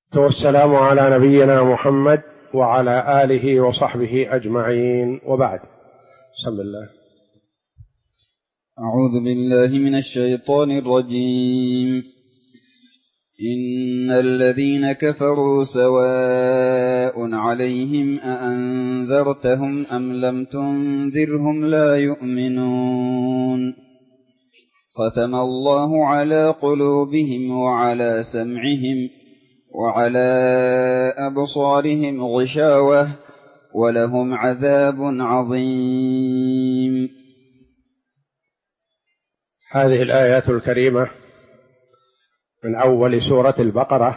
والسلام على نبينا محمد وعلى آله وصحبه أجمعين، وبعد. بسم الله. أعوذ بالله من الشيطان الرجيم. إن الذين كفروا سواء عليهم أأنذرتهم أم لم تنذرهم لا يؤمنون. ختم الله على قلوبهم وعلى سمعهم وعلى أبصارهم غشاوة ولهم عذاب عظيم. هذه الآيات الكريمة من أول سورة البقرة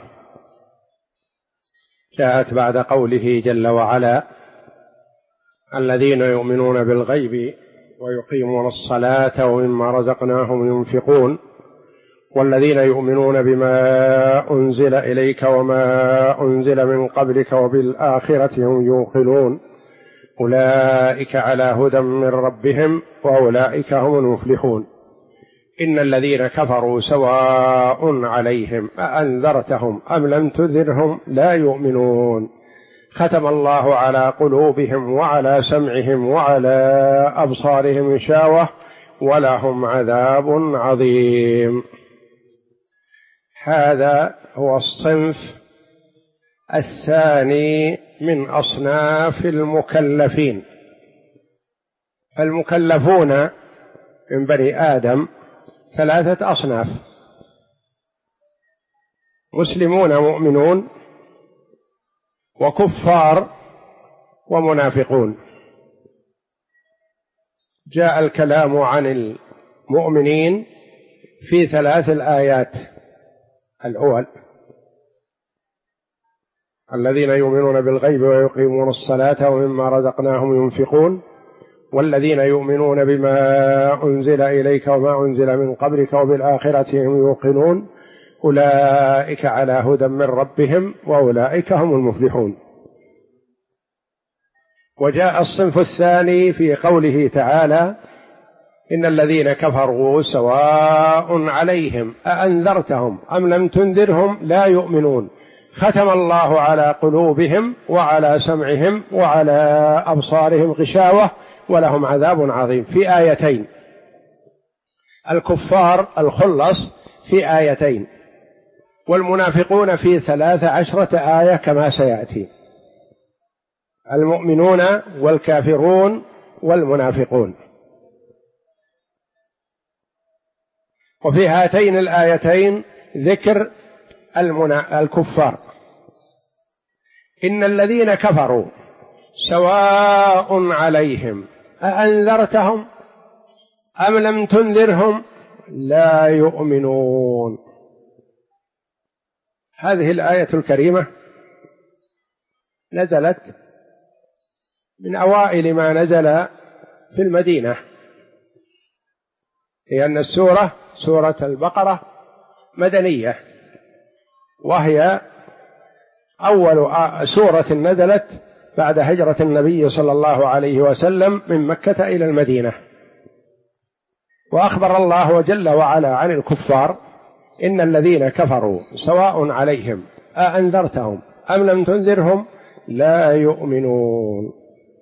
جاءت بعد قوله جل وعلا: الذين يؤمنون بالغيب ويقيمون الصلاة ومما رزقناهم ينفقون والذين يؤمنون بما أنزل إليك وما أنزل من قبلك وبالآخرة هم يوقنون أولئك على هدى من ربهم وأولئك هم المفلحون. إن الذين كفروا سواء عليهم أأنذرتهم أم لم تنذرهم لا يؤمنون. ختم الله على قلوبهم وعلى سمعهم وعلى أبصارهم غشاوة ولهم عذاب عظيم. هذا هو الصنف الثاني من أصناف المكلفين. المكلفون من بني آدم ثلاثة أصناف: مسلمون مؤمنون، وكفار، ومنافقون. جاء الكلام عن المؤمنين في ثلاث الآيات الأول: الذين يؤمنون بالغيب ويقيمون الصلاة ومما رزقناهم ينفقون والذين يؤمنون بما أنزل إليك وما أنزل من قبلك وبالآخرة هم يوقنون أولئك على هدى من ربهم وأولئك هم المفلحون. وجاء الصنف الثاني في قوله تعالى: إن الذين كفروا سواء عليهم أأنذرتهم أم لم تنذرهم لا يؤمنون. ختم الله على قلوبهم وعلى سمعهم وعلى أبصارهم غشاوة ولهم عذاب عظيم، في آيتين. الكفار الخلص في آيتين، والمنافقون في 13 آية كما سيأتي: المؤمنون والكافرون والمنافقون. وفي هاتين الآيتين ذكر الكفار. إن الذين كفروا سواء عليهم أأنذرتهم أم لم تنذرهم لا يؤمنون. هذه الآية الكريمة نزلت من أوائل ما نزل في المدينة، لأن السورة سورة البقرة مدنية، وهي أول سورة نزلت بعد هجرة النبي صلى الله عليه وسلم من مكة إلى المدينة. وأخبر الله جل وعلا عن الكفار: إن الذين كفروا سواء عليهم أأنذرتهم أم لم تنذرهم لا يؤمنون.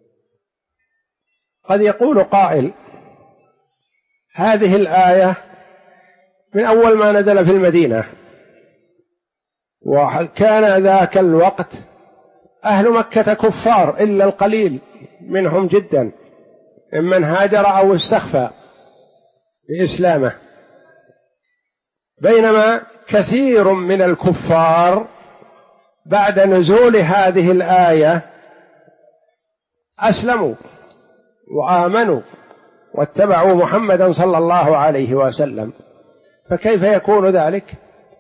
قد يقول قائل: هذه الآية من أول ما نزل في المدينة، وكان ذاك الوقت أهل مكة كفار إلا القليل منهم جدا ممن هاجر أو استخفى بإسلامه، بينما كثير من الكفار بعد نزول هذه الآية أسلموا وآمنوا واتبعوا محمدا صلى الله عليه وسلم. فكيف يكون ذلك؟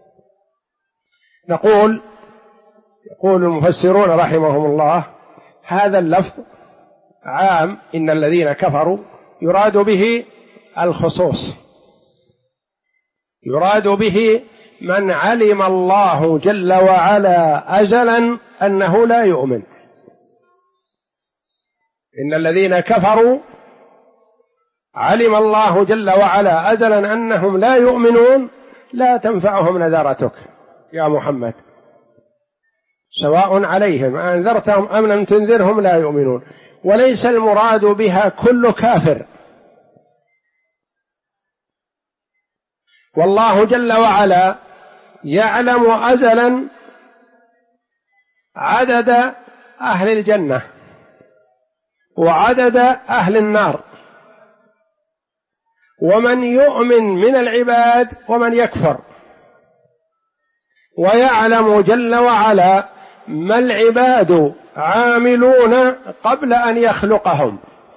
يقول المفسرون رحمهم الله: هذا اللفظ عام، إن الذين كفروا يراد به الخصوص، يراد به من علم الله جل وعلا أزلا أنه لا يؤمن. إن الذين كفروا علم الله جل وعلا أزلا أنهم لا يؤمنون لا تنفعهم نذرتك يا محمد. سواء عليهم أنذرتهم أم لم تنذرهم لا يؤمنون. وليس المراد بها كل كافر، والله جل وعلا يعلم أزلا عدد أهل الجنة وعدد أهل النار، ومن يؤمن من العباد ومن يكفر، ويعلم جل وعلا ما العباد عاملون قبل أن يخلقهم.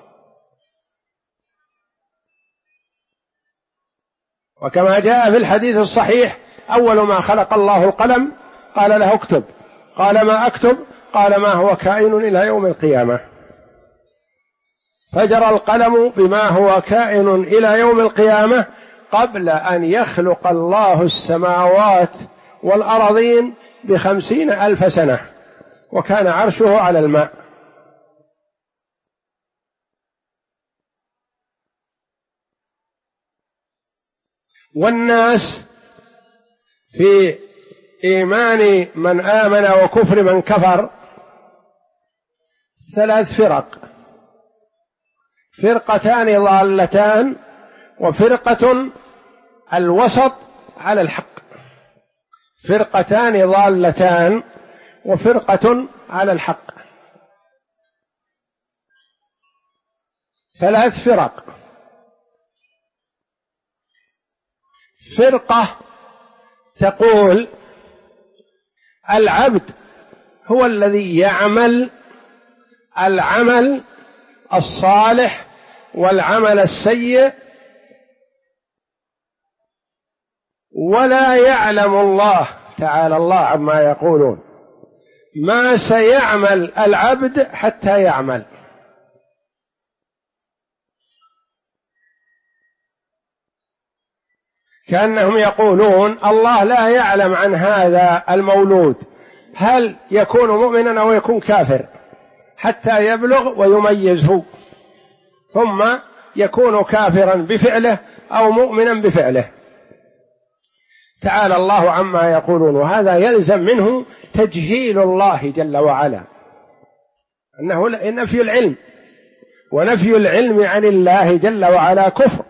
وكما جاء في الحديث الصحيح: أول ما خلق الله القلم قال له اكتب، قال ما أكتب؟ قال ما هو كائن إلى يوم القيامة. فجرى القلم بما هو كائن إلى يوم القيامة قبل أن يخلق الله السماوات والأرضين ب50,000 سنة، وكان عرشه على الماء. والناس في إيمان من آمن وكفر من كفر 3 فرق: فرقتان ضالتان، وفرقة الوسط على الحق. فرقتان ضالتان وفرقة على الحق. 3 فرق: فرقة تقول العبد هو الذي يعمل العمل الصالح والعمل السيء، ولا يعلم الله تعالى الله عما يقولون ما سيعمل العبد حتى يعمل. كأنهم يقولون الله لا يعلم عن هذا المولود هل يكون مؤمنا أو يكون كافر حتى يبلغ ويميزه، ثم يكون كافرا بفعله أو مؤمنا بفعله. تعالى الله عما يقولون، وهذا يلزم منه تجهيل الله جل وعلا، أنه نفي العلم، ونفي العلم عن الله جل وعلا كفر.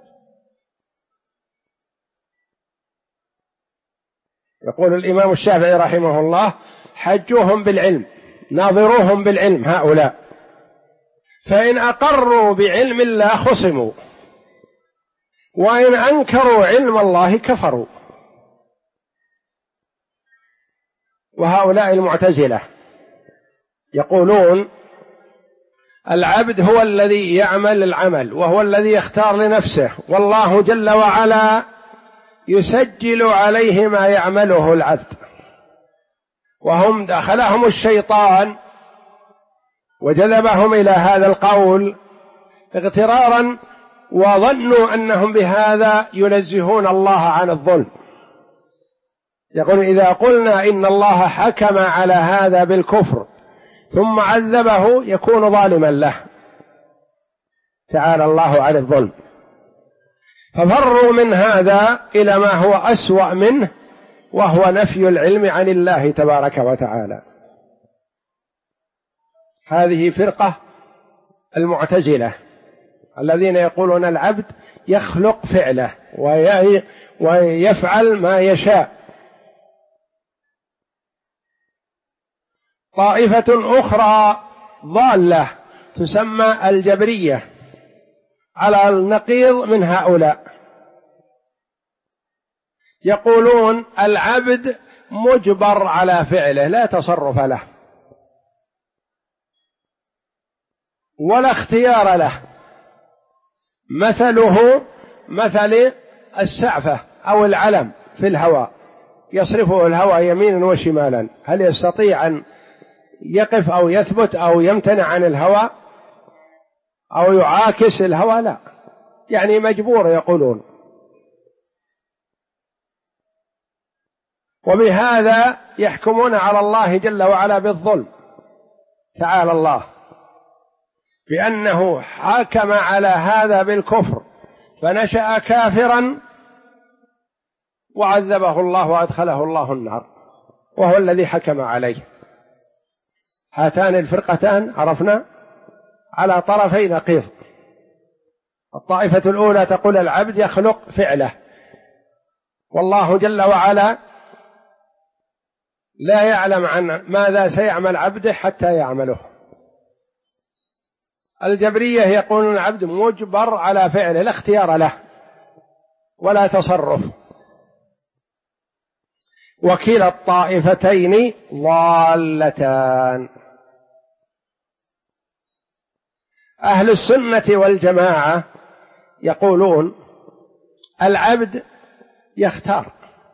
يقول الإمام الشافعي رحمه الله: حجوهم بالعلم، ناظروهم بالعلم هؤلاء، فإن أقروا بعلم الله خصموا، وإن أنكروا علم الله كفروا. وهؤلاء المعتزلة يقولون العبد هو الذي يعمل العمل وهو الذي يختار لنفسه، والله جل وعلا يسجل عليه ما يعمله العبد. وهم دخلهم الشيطان وجذبهم إلى هذا القول اغترارا، وظنوا أنهم بهذا ينزهون الله عن الظلم. يقول إذا قلنا إن الله حكم على هذا بالكفر ثم عذبه يكون ظالما له، تعالى الله عن الظلم. ففروا من هذا إلى ما هو أسوأ منه، وهو نفي العلم عن الله تبارك وتعالى. هذه فرقة المعتزلة الذين يقولون العبد يخلق فعله ويفعل ما يشاء. طائفة أخرى ضالة تسمى الجبرية على النقيض من هؤلاء، يقولون العبد مجبر على فعله لا تصرف له ولا اختيار له، مثله مثل السعفة أو العلم في الهواء، يصرفه الهواء يمينا وشمالا، هل يستطيع أن يقف أو يثبت أو يمتنع عن الهواء أو يعاكس الهواء؟ لا، يعني مجبور يقولون. وبهذا يحكمون على الله جل وعلا بالظلم، تعالى الله، بأنه حكم على هذا بالكفر فنشأ كافرا وعذبه الله وأدخله الله النار، وهو الذي حكم عليه. هاتان الفرقتان عرفنا على طرفي نقيض. الطائفة الأولى تقول العبد يخلق فعله، والله جل وعلا لا يعلم عن ماذا سيعمل عبده حتى يعمله. الجبرية يقولون العبد مجبر على فعله، لا اختيار له ولا تصرف. وكلا الطائفتين ضالتان. أهل السنة والجماعة يقولون العبد يختار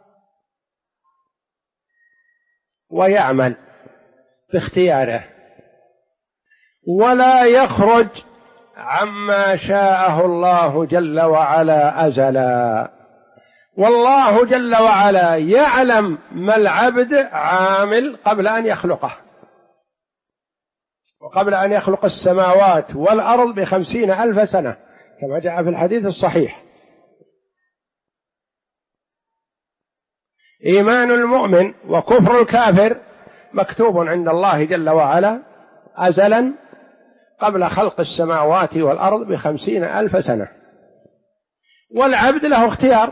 ويعمل باختياره ولا يخرج عما شاءه الله جل وعلا أزلا، والله جل وعلا يعلم ما العبد عامل قبل أن يخلقه، وقبل أن يخلق السماوات والأرض 50,000 سنة كما جاء في الحديث الصحيح. إيمان المؤمن وكفر الكافر مكتوب عند الله جل وعلا أزلا قبل خلق السماوات والأرض 50,000 سنة. والعبد له اختيار،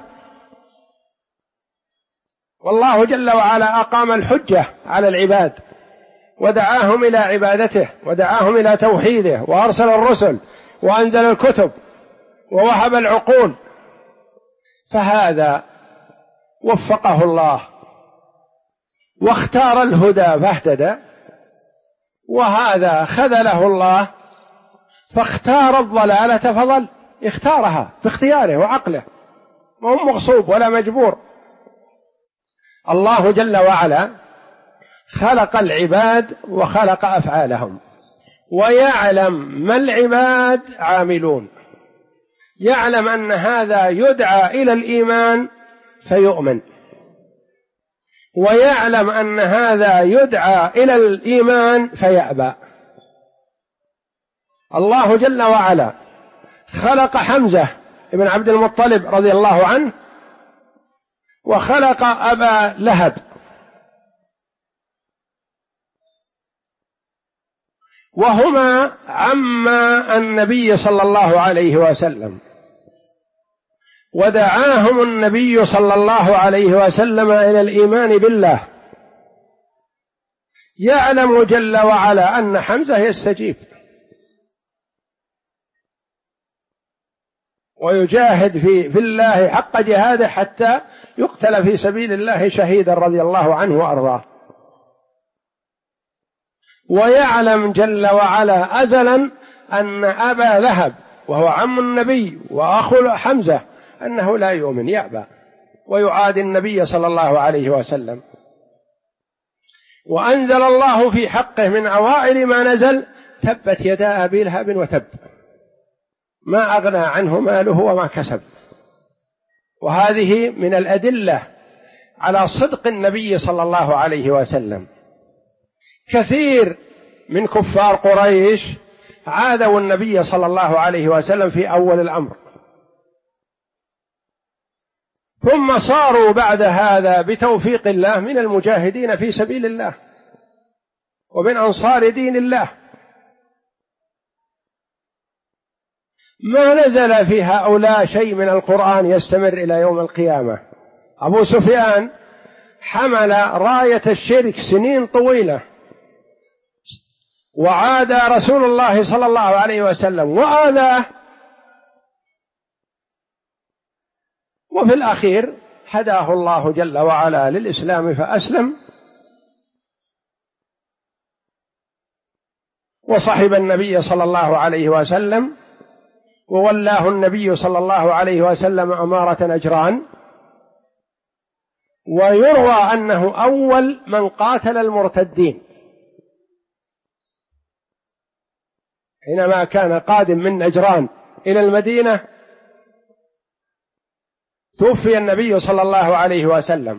والله جل وعلا أقام الحجة على العباد ودعاهم إلى عبادته ودعاهم إلى توحيده، وأرسل الرسل وأنزل الكتب ووهب العقول، فهذا وفقه الله واختار الهدى فاهتدى، وهذا خذله الله فاختار الضلالة فضل، اختارها باختياره وعقله، ما هو مغصوب ولا مجبور. الله جل وعلا خلق العباد وخلق أفعالهم، ويعلم ما العباد عاملون، يعلم أن هذا يدعى إلى الإيمان فيؤمن، ويعلم أن هذا يدعى إلى الإيمان فيأبى. الله جل وعلا خلق حمزة بن عبد المطلب رضي الله عنه، وخلق أبا لهب، وهما عما النبي صلى الله عليه وسلم، ودعاهم النبي صلى الله عليه وسلم إلى الإيمان بالله، يعلم جل وعلا أن حمزة يستجيب ويجاهد في الله حق جهاده حتى يقتل في سبيل الله شهيدا رضي الله عنه وأرضاه. ويعلم جل وعلا أزلا أن أبا لهب وهو عم النبي وأخو حمزة أنه لا يؤمن، يأبى ويعادي النبي صلى الله عليه وسلم. وأنزل الله في حقه من أوائل ما نزل تبت يدا أبي لهب وتب، ما أغنى عنه ماله وما كسب. وهذه من الأدلة على صدق النبي صلى الله عليه وسلم. كثير من كفار قريش عادوا النبي صلى الله عليه وسلم في أول الأمر، ثم صاروا بعد هذا بتوفيق الله من المجاهدين في سبيل الله ومن أنصار دين الله. ما نزل في هؤلاء شيء من القرآن يستمر إلى يوم القيامة. أبو سفيان حمل راية الشرك سنين طويلة، وعاد رسول الله صلى الله عليه وسلم وآذاه، وفي الأخير هداه الله جل وعلا للإسلام فأسلم، وصحب النبي صلى الله عليه وسلم، وولاه النبي صلى الله عليه وسلم أمارة نجران. ويروى أنه أول من قاتل المرتدين حينما كان قادم من نجران إلى المدينة، توفي النبي صلى الله عليه وسلم،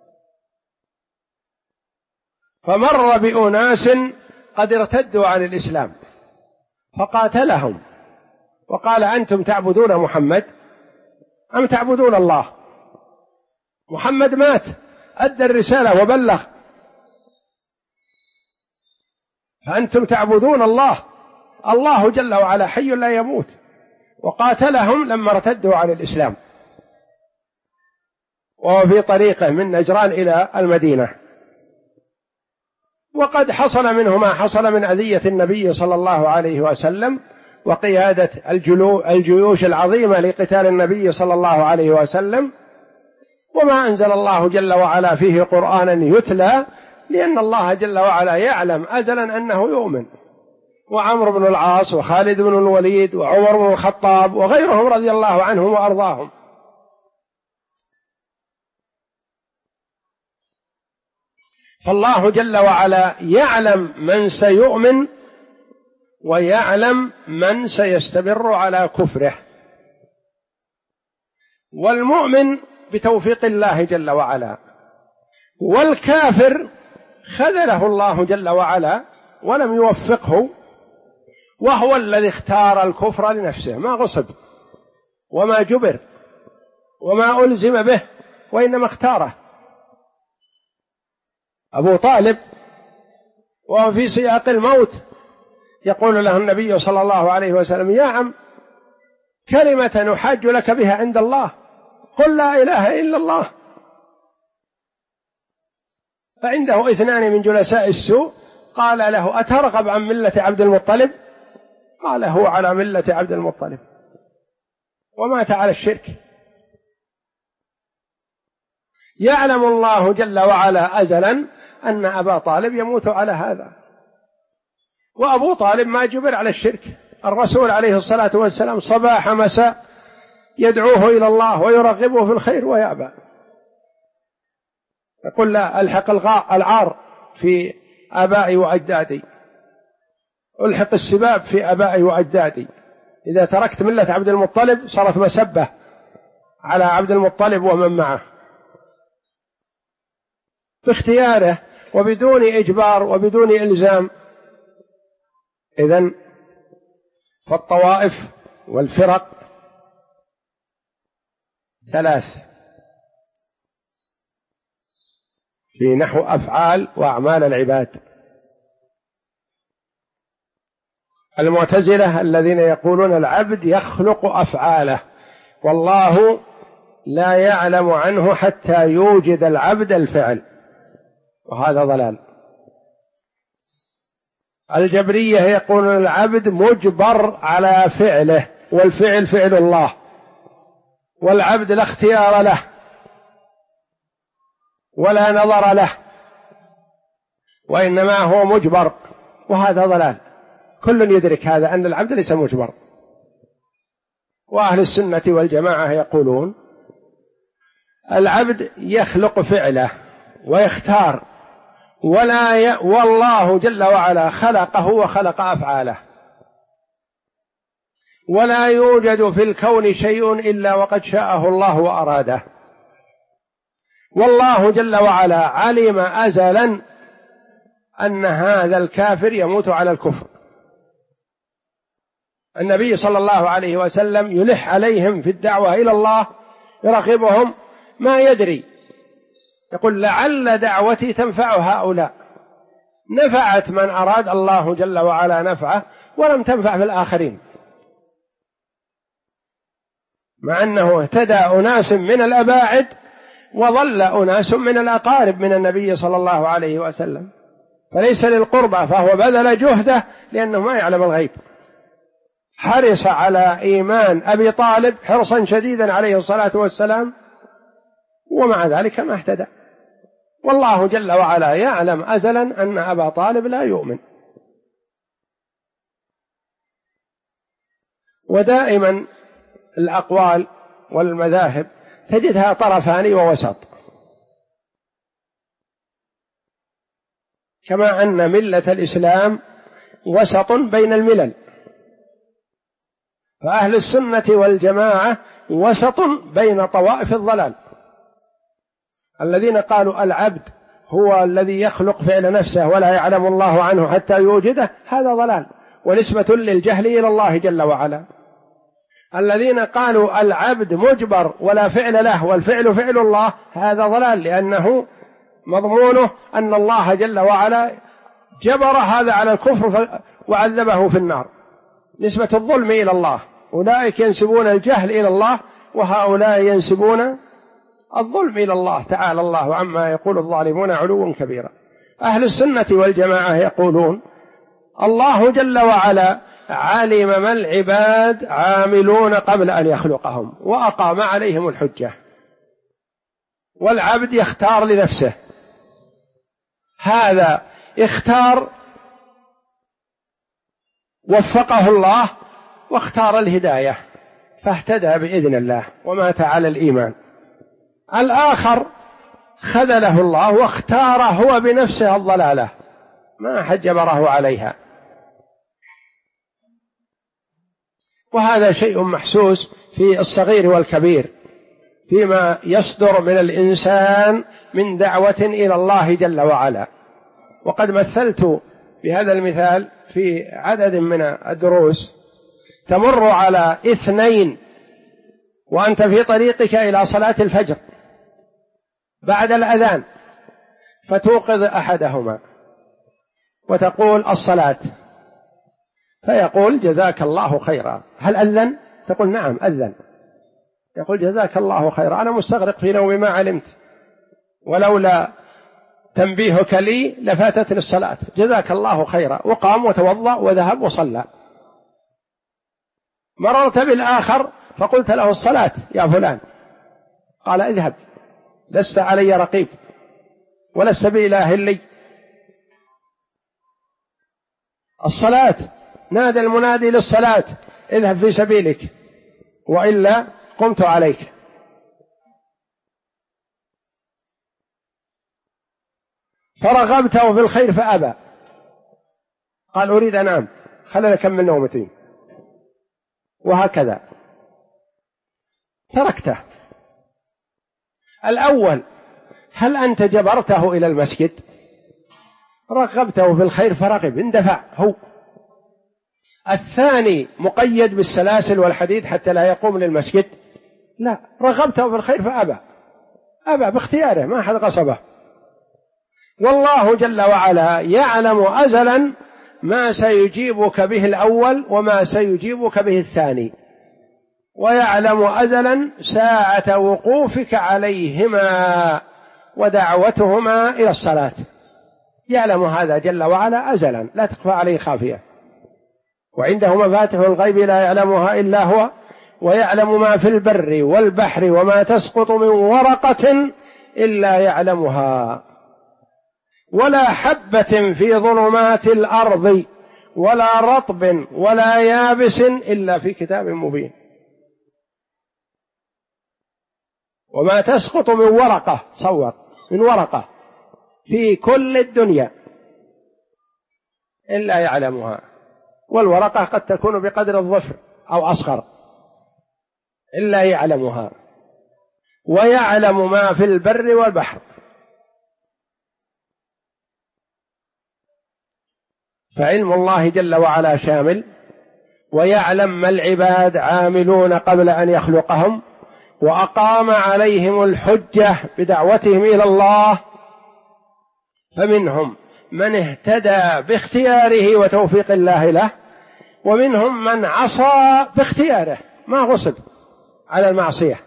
فمر بأناس قد ارتدوا عن الإسلام فقاتلهم وقال: أنتم تعبدون محمد أم تعبدون الله؟ محمد مات، أدى الرسالة وبلغ، فأنتم تعبدون الله، الله جل وعلا حي لا يموت، وقاتلهم لما ارتدوا عن الإسلام وهو في طريقه من نجران إلى المدينة. وقد حصل منه ما حصل من أذية النبي صلى الله عليه وسلم وقيادة الجيوش العظيمة لقتال النبي صلى الله عليه وسلم، وما أنزل الله جل وعلا فيه قرآنا يتلى، لأن الله جل وعلا يعلم أزلا أنه يؤمن. وعمرو بن العاص وخالد بن الوليد وعمر بن الخطاب وغيرهم رضي الله عنهم وأرضاهم. فالله جل وعلا يعلم من سيؤمن ويعلم من سيستمر على كفره، والمؤمن بتوفيق الله جل وعلا، والكافر خذله الله جل وعلا ولم يوفقه، وهو الذي اختار الكفر لنفسه، ما غصب وما جبر وما ألزم به، وإنما اختاره. أبو طالب وهو في سياق الموت يقول له النبي صلى الله عليه وسلم: يا عم، كلمة نحاج لك بها عند الله، قل لا إله إلا الله. فعنده اثنان من جلساء السوء قال له: أترغب عن ملة عبد المطلب؟ قال: هو على ملة عبد المطلب، ومات على الشرك. يعلم الله جل وعلا أزلا أن أبا طالب يموت على هذا، وأبو طالب ما جبر على الشرك. الرسول عليه الصلاة والسلام صباح مساء يدعوه إلى الله ويرغبه في الخير ويأبى، يقول: لا ألحق العار في آبائي وأجدادي، ألحق السباب في آبائي وأجدادي. إذا تركت ملة عبد المطلب صارت مسبة على عبد المطلب ومن معه، باختياره وبدون إجبار وبدون إلزام. إذن فالطوائف والفرق ثلاث في نحو أفعال وأعمال العباد. المعتزلة الذين يقولون العبد يخلق أفعاله والله لا يعلم عنه حتى يوجد العبد الفعل، وهذا ضلال. الجبرية يقولون العبد مجبر على فعله، والفعل فعل الله، والعبد لا اختيار له ولا نظر له، وإنما هو مجبر، وهذا ضلال. كل يدرك هذا أن العبد ليس مجبر. وأهل السنة والجماعة يقولون العبد يخلق فعله ويختار، والله جل وعلا خلقه وخلق أفعاله، ولا يوجد في الكون شيء إلا وقد شاءه الله وأراده. والله جل وعلا علم أزلا أن هذا الكافر يموت على الكفر. النبي صلى الله عليه وسلم يلح عليهم في الدعوة إلى الله، يرغبهم، ما يدري، يقول: لعل دعوتي تنفع هؤلاء. نفعت من أراد الله جل وعلا نفعه، ولم تنفع في الآخرين، مع أنه اهتدى أناس من الأباعد وضل أناس من الأقارب من النبي صلى الله عليه وسلم. فليس للقربى، فهو بذل جهده لأنه ما يعلم الغيب، حرص على إيمان أبي طالب حرصا شديدا عليه الصلاة والسلام، ومع ذلك ما اهتدى. والله جل وعلا يعلم أزلا أن أبا طالب لا يؤمن. ودائما الأقوال والمذاهب تجدها طرفان ووسط، كما أن ملة الإسلام وسط بين الملل، فأهل السنة والجماعة وسط بين طوائف الضلال. الذين قالوا العبد هو الذي يخلق فعل نفسه ولا يعلم الله عنه حتى يوجده، هذا ضلال ونسبة للجهل إلى الله جل وعلا. الذين قالوا العبد مجبر ولا فعل له والفعل فعل الله، هذا ضلال، لأنه مضمونه أن الله جل وعلا جبر هذا على الكفر وعذبه في النار. نسبة الظلم إلى الله، أولئك ينسبون الجهل إلى الله وهؤلاء ينسبون الظلم إلى الله، تعالى الله عما يقول الظالمون علوا كبيرا. أهل السنة والجماعة يقولون الله جل وعلا علم ما العباد عاملون قبل أن يخلقهم وأقام عليهم الحجة، والعبد يختار لنفسه، هذا اختار وفقه الله واختار الهداية فاهتدى بإذن الله ومات على الإيمان. الآخر خذله الله واختار هو بنفسه الضلالة، ما أحد جبره عليها. وهذا شيء محسوس في الصغير والكبير فيما يصدر من الإنسان من دعوة إلى الله جل وعلا. وقد مثلت بهذا المثال في عدد من الدروس. تمر على اثنين وأنت في طريقك إلى صلاة الفجر بعد الأذان، فتوقظ أحدهما وتقول الصلاة، فيقول جزاك الله خيرا، هل أذن؟ تقول نعم أذن. يقول جزاك الله خيرا، أنا مستغرق في نومي ما علمت، ولولا تنبيهك لي لفاتتني الصلاة، جزاك الله خيرا. وقام وتوضأ وذهب وصلى. مررت بالآخر فقلت له الصلاة يا فلان، قال اذهب لست علي رقيب ولست بإله لي. الصلاة، نادى المنادي للصلاة اذهب في سبيلك وإلا قمت عليك. فرغبته في الخير فأبى، قال أريد أنام، خلنا أكمل نومتي، وهكذا تركته. الأول هل أنت جبرته إلى المسجد؟ رغبته في الخير فرغب، اندفع هو. الثاني مقيد بالسلاسل والحديد حتى لا يقوم للمسجد؟ لا، رغبته في الخير فأبى، أبى باختياره، ما أحد غصبه. والله جل وعلا يعلم أزلا ما سيجيبك به الأول وما سيجيبك به الثاني، ويعلم أزلا ساعة وقوفك عليهما ودعوتهما إلى الصلاة، يعلم هذا جل وعلا أزلا، لا تخفى عليه خافية. وعنده مفاتح الغيب لا يعلمها إلا هو، ويعلم ما في البر والبحر وما تسقط من ورقة إلا يعلمها، ولا حبة في ظلمات الأرض ولا رطب ولا يابس إلا في كتاب مبين. وما تسقط من ورقة، صور من ورقة في كل الدنيا إلا يعلمها، والورقة قد تكون بقدر الظفر أو أصغر إلا يعلمها، ويعلم ما في البر والبحر. فعلم الله جل وعلا شامل، ويعلم ما العباد عاملون قبل أن يخلقهم، وأقام عليهم الحجة بدعوتهم إلى الله، فمنهم من اهتدى باختياره وتوفيق الله له، ومنهم من عصى باختياره ما غصب على المعصية.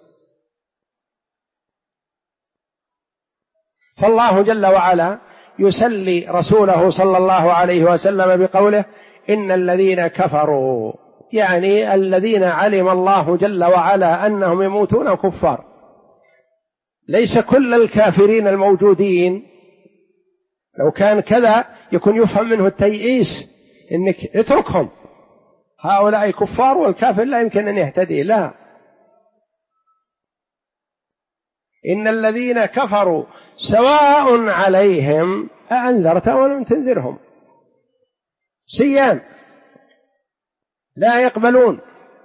فالله جل وعلا يسلي رسوله صلى الله عليه وسلم بقوله إن الذين كفروا، يعني الذين علم الله جل وعلا أنهم يموتون كفار، ليس كل الكافرين الموجودين. لو كان كذا يكون يفهم منه التيئيس، إنك اتركهم، هؤلاء كفار والكافر لا يمكن أن يهتدي، لا. إن الذين كفروا سواء عليهم أأنذرتهم ولم تنذرهم سيان لا يقبلون.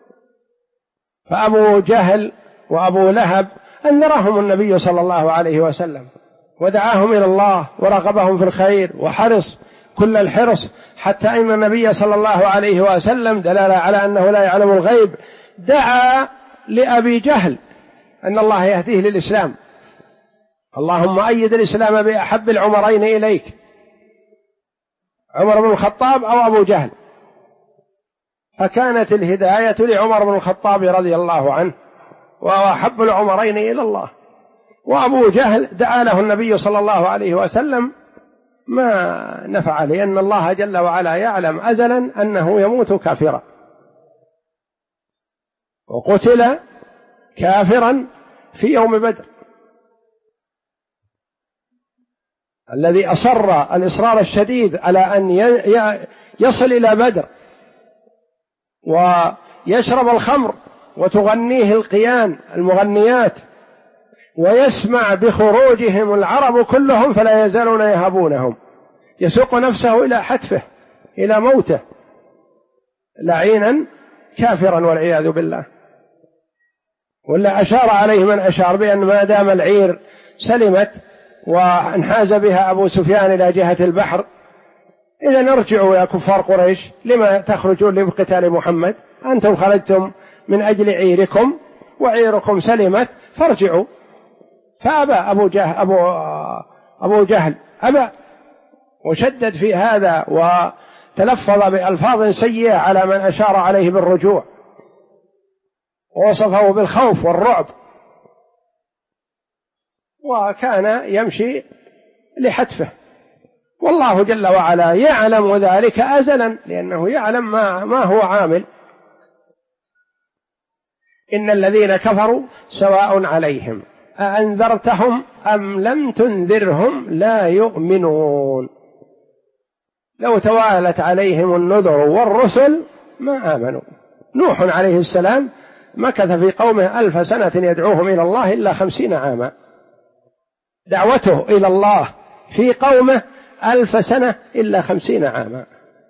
فأبو جهل وأبو لهب أنذرهم النبي صلى الله عليه وسلم ودعاهم إلى الله ورغبهم في الخير وحرص كل الحرص، حتى إن النبي صلى الله عليه وسلم دلالة على أنه لا يعلم الغيب دعا لأبي جهل أن الله يهديه للإسلام، اللهم أيد الإسلام بأحب العمرين إليك. عمر بن الخطاب أو أبو جهل، فكانت الهداية لعمر بن الخطاب رضي الله عنه، وهو أحب العمرين إلى الله. وأبو جهل دعا له النبي صلى الله عليه وسلم ما نفع، لأن الله جل وعلا يعلم أزلا أنه يموت كافرا، وقتل كافرا في يوم بدر. الذي أصر الإصرار الشديد على أن يصل إلى بدر ويشرب الخمر وتغنيه القيان المغنيات ويسمع بخروجهم العرب كلهم فلا يزالون يهابونهم، يسوق نفسه إلى حتفه إلى موته لعينا كافرا والعياذ بالله. ولا أشار عليه من أشار بأن ما دام العير سلمت وانحاز بها أبو سفيان إلى جهة البحر، إذا نرجعوا يا كفار قريش، لما تخرجون لقتال محمد؟ أنتم خرجتم من أجل عيركم وعيركم سلمت فارجعوا. فأبى أبو جهل أبى، وشدد في هذا وتلفظ بألفاظ سيئة على من أشار عليه بالرجوع، ووصفه بالخوف والرعب، وكان يمشي لحتفه. والله جل وعلا يعلم ذلك أزلا، لأنه يعلم ما هو عامل. إن الذين كفروا سواء عليهم أأنذرتهم أم لم تنذرهم لا يؤمنون. لو توالت عليهم النذر والرسل ما آمنوا. نوح عليه السلام مكث في قومه 1000 سنة يدعوهم إلى الله إلا 50 عاما. دعوته إلى الله في قومه 1000 سنة إلا 50 عاما،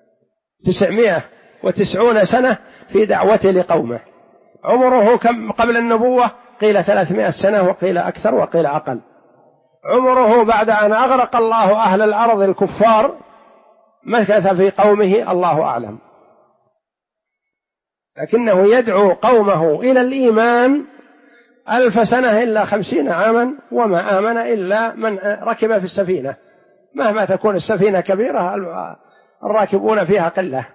990 سنة في دعوته لقومه. عمره كم قبل النبوة؟ قيل 300 سنة، وقيل أكثر وقيل أقل. عمره بعد أن أغرق الله أهل الأرض الكفار مكث في قومه الله أعلم، لكنه يدعو قومه إلى الإيمان 1000 سنة إلا 50 عاما، وما آمن إلا من ركب في السفينة، مهما تكون السفينة كبيرة الراكبون فيها قلة.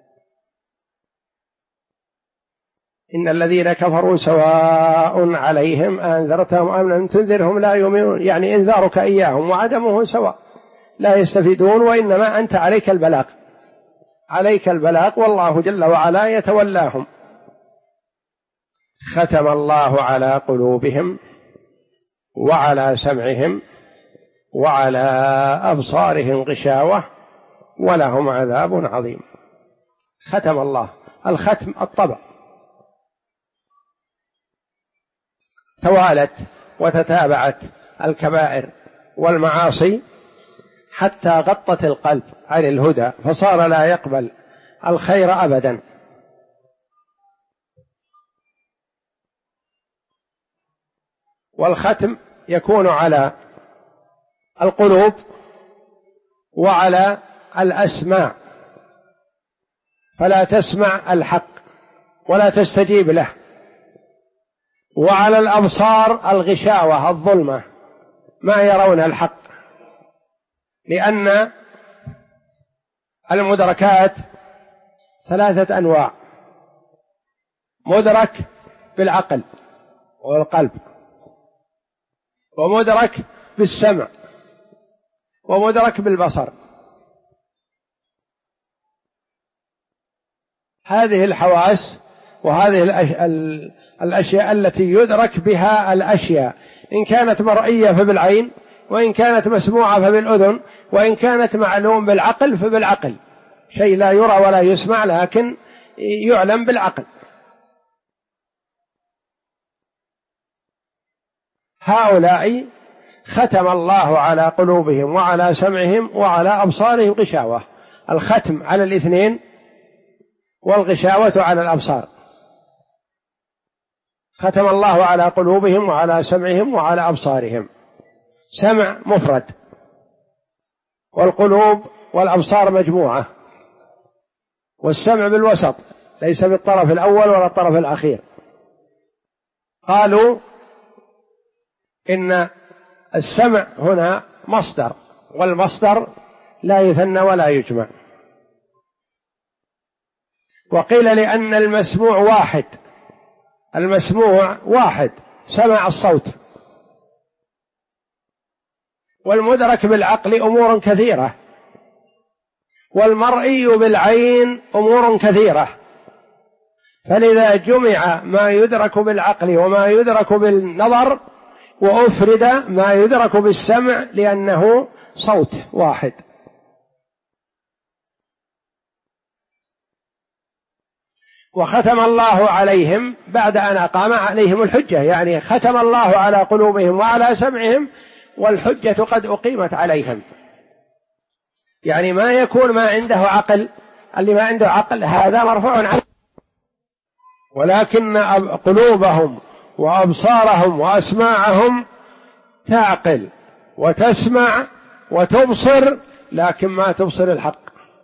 إن الذين كفروا سواء عليهم أنذرتهم أم لم تنذرهم لا يؤمنون، يعني إنذارك إياهم وعدمه سواء، لا يستفيدون، وإنما أنت عليك البلاغ، عليك البلاغ، والله جل وعلا يتولاهم. ختم الله على قلوبهم وعلى سمعهم وعلى أبصارهم غشاوة ولهم عذاب عظيم. ختم الله، الختم الطبع، توالت وتتابعت الكبائر والمعاصي حتى غطت القلب عن الهدى، فصار لا يقبل الخير أبدا. والختم يكون على القلوب وعلى الأسماع، فلا تسمع الحق ولا تستجيب له، وعلى الأبصار الغشاوة الظلمة، ما يرون الحق، لأن المدركات 3 أنواع: مدرك بالعقل والقلب، ومدرك بالسمع، ومدرك بالبصر. هذه الحواس وهذه الأشياء التي يدرك بها الأشياء، إن كانت مرئية فبالعين، وإن كانت مسموعة فبالأذن، وإن كانت معلوم بالعقل فبالعقل، شيء لا يرى ولا يسمع لكن يعلم بالعقل. هؤلاء ختم الله على قلوبهم وعلى سمعهم وعلى أبصارهم غشاوة. الختم على الاثنين، والغشاوة على الأبصار. ختم الله على قلوبهم وعلى سمعهم وعلى أبصارهم. سمع مفرد، والقلوب والأبصار مجموعة، والسمع بالوسط ليس بالطرف الأول ولا الطرف الأخير. قالوا إن السمع هنا مصدر، والمصدر لا يثنى ولا يجمع، وقيل لأن المسموع واحد، المسموع واحد سمع الصوت، والمدرك بالعقل أمور كثيرة، والمرئي بالعين أمور كثيرة، فلذا جمع ما يدرك بالعقل وما يدرك بالنظر، وأفرد ما يدرك بالسمع لأنه صوت واحد. وختم الله عليهم بعد أن أقام عليهم الحجة، يعني ختم الله على قلوبهم وعلى سمعهم والحجة قد أقيمت عليهم. يعني ما يكون ما عنده عقل، اللي ما عنده عقل هذا مرفوع عنه، ولكن قلوبهم وأبصارهم وأسماعهم تعقل وتسمع وتبصر، لكن ما تبصر الحق،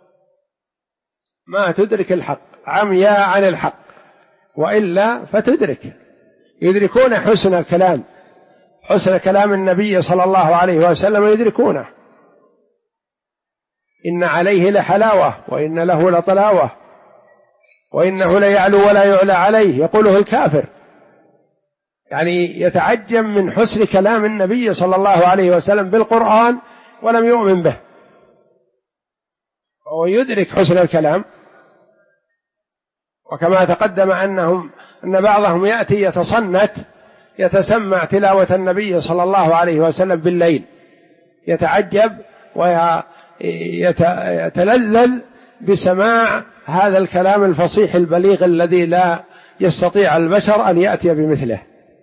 ما تدرك الحق، عمياء عن الحق، وإلا فتدرك، يدركون حسن الكلام، حسن كلام النبي صلى الله عليه وسلم يدركونه، إن عليه لحلاوة وإن له لطلاوة وإنه ليعلو ولا يعلى عليه، يقوله الكافر، يعني يتعجب من حسن كلام النبي صلى الله عليه وسلم بالقرآن ولم يؤمن به، وهو يدرك حسن الكلام. وكما تقدم أن بعضهم يأتي يتصنت يتسمع تلاوة النبي صلى الله عليه وسلم بالليل، يتعجب ويتلذذ بسماع هذا الكلام الفصيح البليغ الذي لا يستطيع البشر أن يأتي بمثله،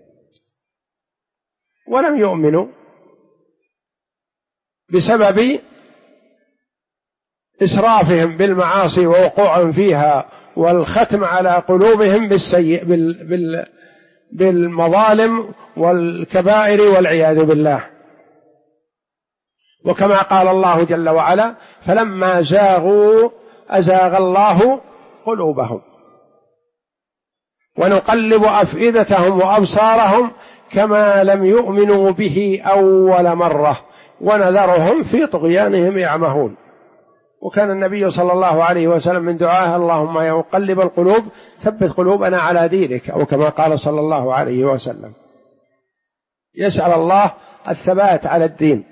ولم يؤمنوا بسبب إسرافهم بالمعاصي ووقوعهم فيها، والختم على قلوبهم بالمظالم والكبائر والعياذ بالله. وكما قال الله جل وعلا: فلما زاغوا أزاغ الله قلوبهم ونقلب أفئدتهم وأبصارهم كما لم يؤمنوا به أول مرة ونذرهم في طغيانهم يعمهون. وكان النبي صلى الله عليه وسلم من دعاه: اللهم يا مقلب القلوب ثبت قلوبنا على دينك، أو كما قال صلى الله عليه وسلم، يسأل الله الثبات على الدين.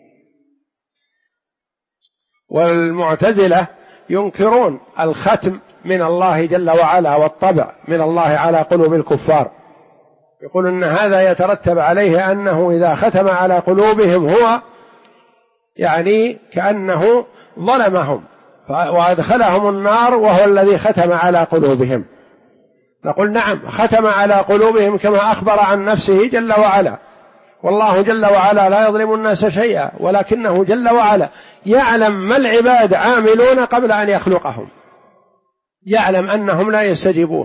والمعتزلة ينكرون الختم من الله جل وعلا والطبع من الله على قلوب الكفار، يقول أن هذا يترتب عليه أنه إذا ختم على قلوبهم هو يعني كأنه ظلمهم وأدخلهم النار وهو الذي ختم على قلوبهم. نقول نعم، ختم على قلوبهم كما أخبر عن نفسه جل وعلا، والله جل وعلا لا يظلم الناس شيئا، ولكنه جل وعلا يعلم ما العباد عاملون قبل أن يخلقهم، يعلم أنهم لا يستجيبون.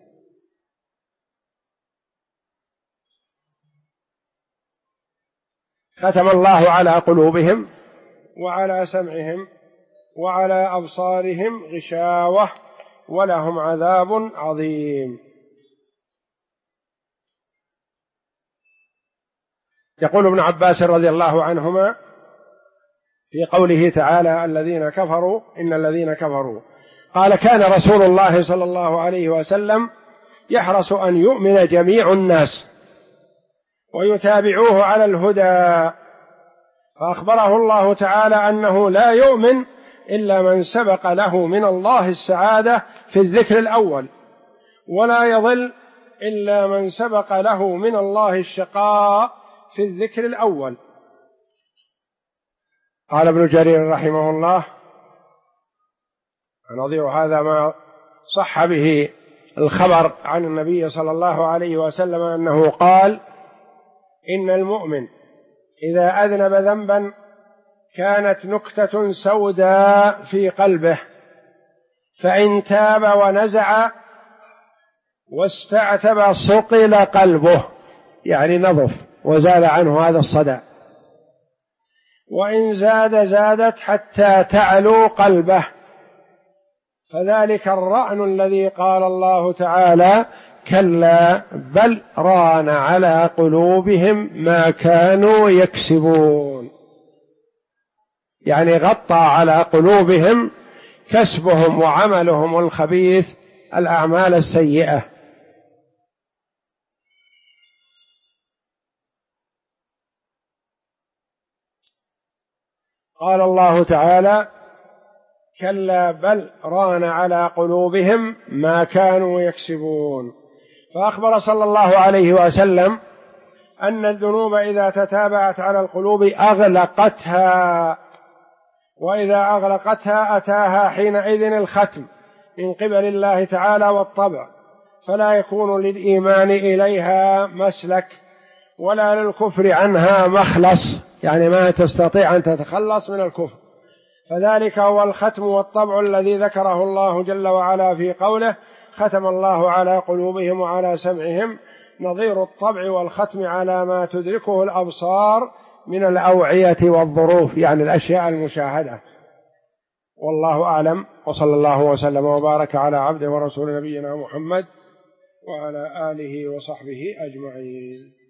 ختم الله على قلوبهم وعلى سمعهم وعلى أبصارهم غشاوة ولهم عذاب عظيم. يقول ابن عباس رضي الله عنهما في قوله تعالى: الذين كفروا إن الذين كفروا، قال: كان رسول الله صلى الله عليه وسلم يحرص أن يؤمن جميع الناس ويتابعوه على الهدى، فأخبره الله تعالى أنه لا يؤمن إلا من سبق له من الله السعادة في الذكر الأول، ولا يضل إلا من سبق له من الله الشقاء في الذكر الأول. قال ابن جرير رحمه الله: نظير هذا ما صح به الخبر عن النبي صلى الله عليه وسلم أنه قال: إن المؤمن إذا أذنب ذنبا كانت نكتة سوداء في قلبه، فإن تاب ونزع واستعتب صقل قلبه، يعني نظف وزال عنه هذا الصدى، وإن زادت حتى تعلو قلبه، فذلك الرأن الذي قال الله تعالى: كلا بل ران على قلوبهم ما كانوا يكسبون، يعني غطى على قلوبهم كسبهم وعملهم الخبيث الأعمال السيئة. قال الله تعالى: كلا بل ران على قلوبهم ما كانوا يكسبون. فأخبر صلى الله عليه وسلم أن الذنوب إذا تتابعت على القلوب أغلقتها، وإذا أغلقتها أتاها حينئذ الختم من قبل الله تعالى والطبع، فلا يكون للإيمان إليها مسلك ولا للكفر عنها مخلص، يعني ما تستطيع أن تتخلص من الكفر. فذلك هو الختم والطبع الذي ذكره الله جل وعلا في قوله: ختم الله على قلوبهم وعلى سمعهم، نظير الطبع والختم على ما تدركه الأبصار من الأوعية والظروف، يعني الأشياء المشاهدة. والله أعلم، وصلى الله وسلم وبارك على عبده ورسول نبينا محمد وعلى آله وصحبه أجمعين.